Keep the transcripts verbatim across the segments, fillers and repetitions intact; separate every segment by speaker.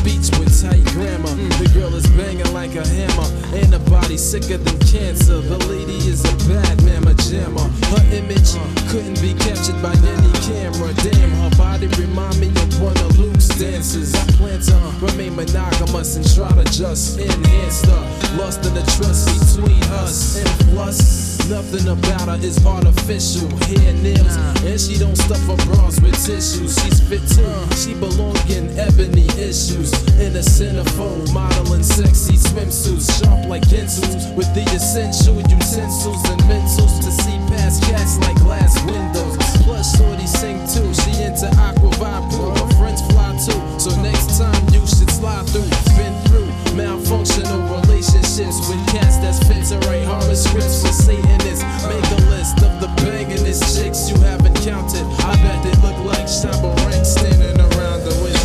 Speaker 1: speech with tight grammar. The girl is banging like a hammer, ain't a body sicker than cancer. The lady is a bad mamma jammer. Her image couldn't be captured by any camera. Damn, her body remind me of one of Luke's dances. I plan to remain monogamous and try to just enhance the lust and the trust between us. And plus, nothing about her is artificial. Hair, nails, and she don't stuff her bras with tissues. She's fit too, she belong in ebony issues. In a centerfold, modeling sexy swimsuits, sharp like pencils, with the essential utensils and mentals to see past cats like glass windows. Plus, shorty sing too, she into aqua vibro. Her friends fly too, so next time you should slide through. Been through malfunctional relationships with cats that's fit to write horoscopes for Satanists. Make a list of the bangin'est chicks you haven't counted. I bet they look like Shabba Ranks standing around the window.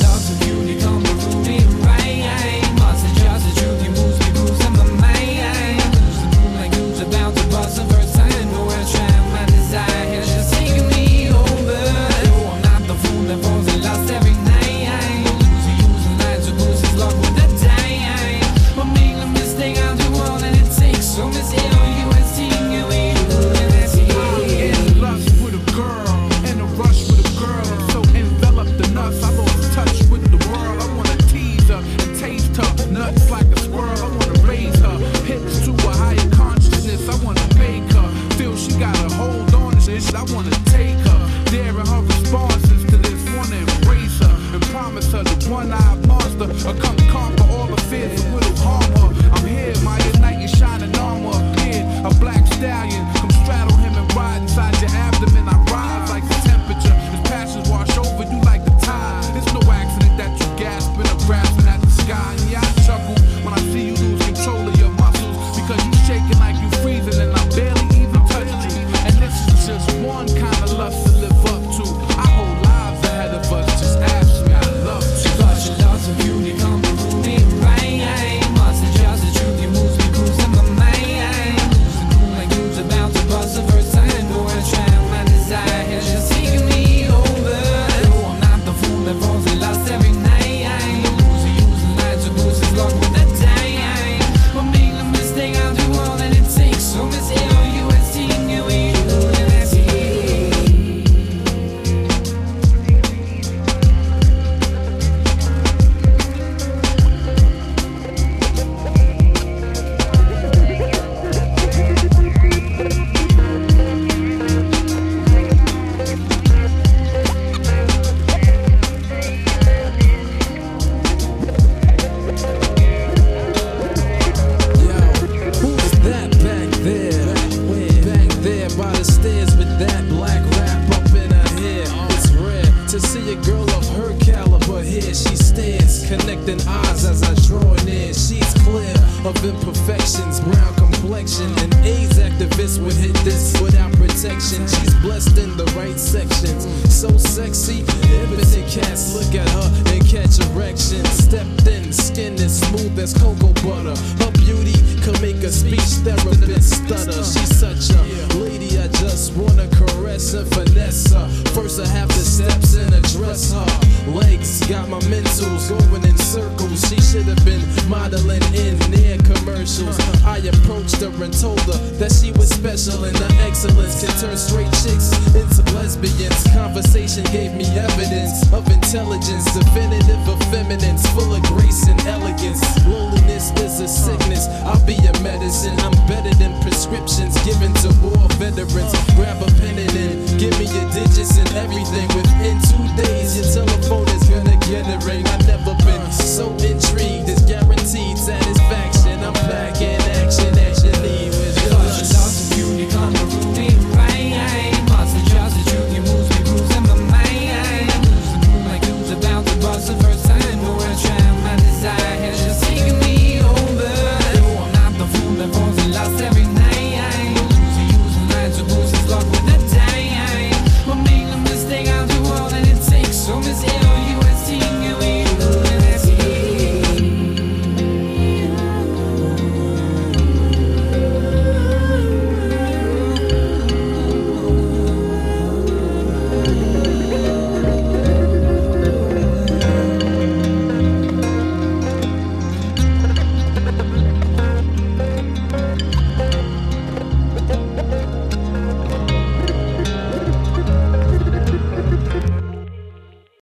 Speaker 1: Connecting eyes as I draw near. She's clear of imperfections, brown complexion. An AIDS activist would hit this without protection. She's blessed in the right sections. So sexy, impotent cats look at her and catch erections. Stepped in, skin is smooth as cocoa butter. Her beauty could make a speech therapist stutter. She's such a lady, I just wanna caress and finesse her. First I have the steps and address her. Legs got my mentals going in circles. She should have been modeling in near commercials. I approached her and told her that she was special and her excellence can turn straight chicks into lesbians. Conversation gave me evidence of intelligence, definitive of feminine